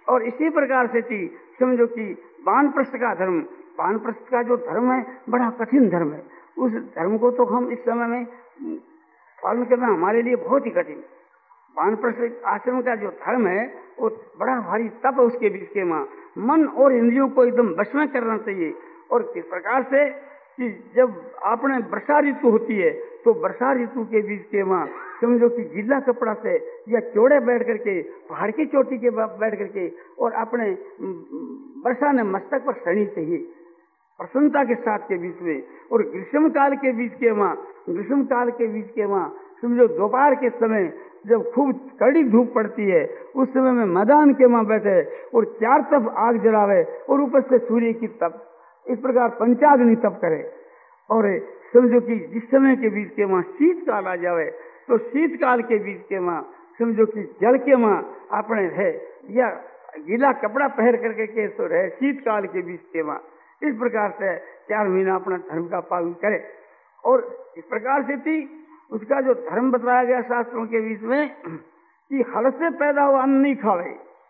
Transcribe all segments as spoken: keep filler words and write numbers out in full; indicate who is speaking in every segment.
Speaker 1: और इसी प्रकार से थी समझो कि वानप्रस्थ का धर्म, वानप्रस्थ का जो धर्म है बड़ा कठिन धर्म है। उस धर्म को तो हम इस समय में पालन करना हमारे लिए बहुत ही कठिन। वानप्रस्थ आश्रम का जो धर्म है वो बड़ा भारी तप है। उसके बीच के माँ मन और इंद्रियों को एकदम वश में करना चाहिए। और किस प्रकार से कि जब आपने वर्षा ऋतु होती है तो वर्षा ऋतु के बीच के माँ समझो कि गीला कपड़ा से या चौड़े बैठ करके पहाड़ की चोटी के बैठ करके और अपने वर्षा ने मस्तक पर सड़ी चाहिए प्रसन्नता के साथ के बीच में। और ग्रीष्म काल के बीच के माँ ग्रीष्म काल के बीच के माँ समझो दोपहर के समय जब खूब कड़ी धूप पड़ती है उस समय में मैदान के माँ बैठे और चार तरफ आग जलावे और ऊपर से सूर्य की तप, इस प्रकार पंचाग्नि तप करे। और समझो कि जिस समय के बीच के माँ शीतकाल आ जावे तो शीतकाल के बीच के माँ समझो कि जल के माँ अपने रहे या गीला कपड़ा पहन करके के तो रहे शीतकाल के बीच के माँ। इस प्रकार से चार महीना अपना धर्म का पालन करे। और इस प्रकार से थी उसका जो धर्म बताया गया शास्त्रों के बीच में कि हल से पैदा हुआ अन्न नहीं खावे।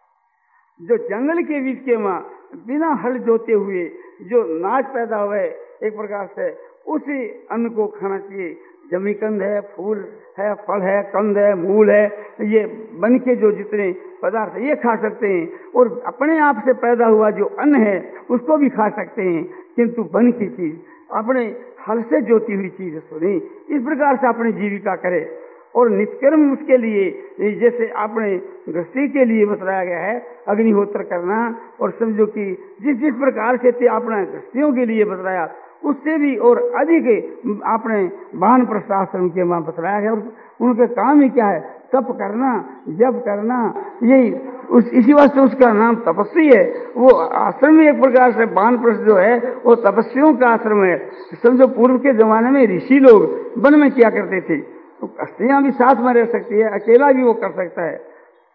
Speaker 1: जो जंगल के बीच के माँ बिना हल जोते हुए जो नाच पैदा हुए एक प्रकार से उसी अन्न को खाना चाहिए। जमीकंद है, फूल है, फल है, कंद है, मूल है, ये बन के जो जितने पदार्थ ये खा सकते हैं। और अपने आप से पैदा हुआ जो अन्न है उसको भी खा सकते हैं, किंतु बन की चीज अपने हल से जोती हुई चीज सुनी इस प्रकार से अपनी जीविका करे। और निष्कर्म उसके लिए जैसे आपने गृहस्थी के लिए बताया गया है अग्निहोत्र करना। और समझो कि जिस जिस प्रकार से थे आपने गृहस्थियों के लिए बताया उससे भी और अधिक आपने वानप्रस्थ आश्रम के वहां बताया गया। उनके काम ही क्या है? तप करना, जप करना, यही उस इसी वास्ते उसका नाम तपस्वी है। वो आश्रम एक प्रकार से वानप्रस्थ जो है वो तपस्वियों का आश्रम है। समझो पूर्व के जमाने में ऋषि लोग वन में क्या करते थे तो स्त्रियां भी साथ में रह सकती है, अकेला भी वो कर सकता है।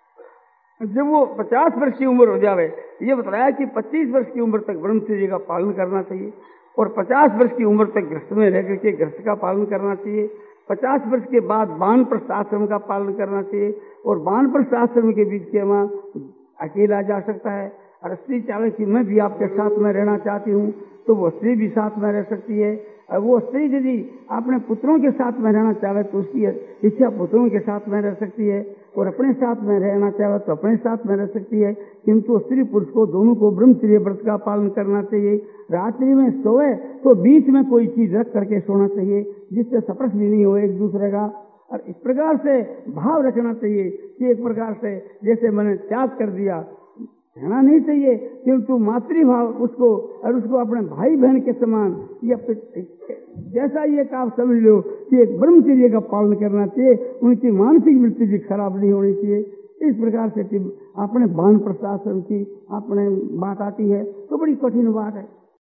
Speaker 1: जब वो पचास वर्ष की उम्र हो जावे ये बताया कि पच्चीस वर्ष की उम्र तक ब्रह्मचर्य का पालन करना चाहिए और पचास वर्ष की उम्र तक गृहस्थ में रह करके गृहस्थ का पालन करना चाहिए। पचास वर्ष के बाद वानप्रस्थ आश्रम का पालन करना चाहिए और वानप्रस्थ आश्रम के बीच के वहाँ अकेला जा सकता है। और स्त्री चाहे कि मैं भी आपके साथ में रहना चाहती हूँ तो वो स्त्री भी साथ में रह सकती है। और वो स्त्री यदि अपने पुत्रों के साथ में रहना चाहे तो उसकी इच्छा पुत्रों के साथ में रह सकती है और अपने साथ में रहना चाहे तो अपने साथ में रह सकती है। किंतु स्त्री पुरुष को दोनों को ब्रह्मचर्य व्रत का पालन करना चाहिए। रात्रि में सोए तो बीच में कोई चीज रख करके सोना चाहिए जिससे स्पर्श भी नहीं हो एक दूसरे का। और इस प्रकार से भाव रखना चाहिए कि एक प्रकार से जैसे मैंने त्याग कर दिया कहना नहीं चाहिए, किंतु मातृभाव उसको और उसको अपने भाई बहन के समान या जैसा ये आप समझ लो कि एक ब्रह्मचर्य का पालन करना चाहिए। उनकी मानसिक वृत्ति भी खराब नहीं होनी चाहिए। इस प्रकार से अपने वानप्रस्थ आश्रम की अपने बात आती है तो बड़ी कठिन बात है।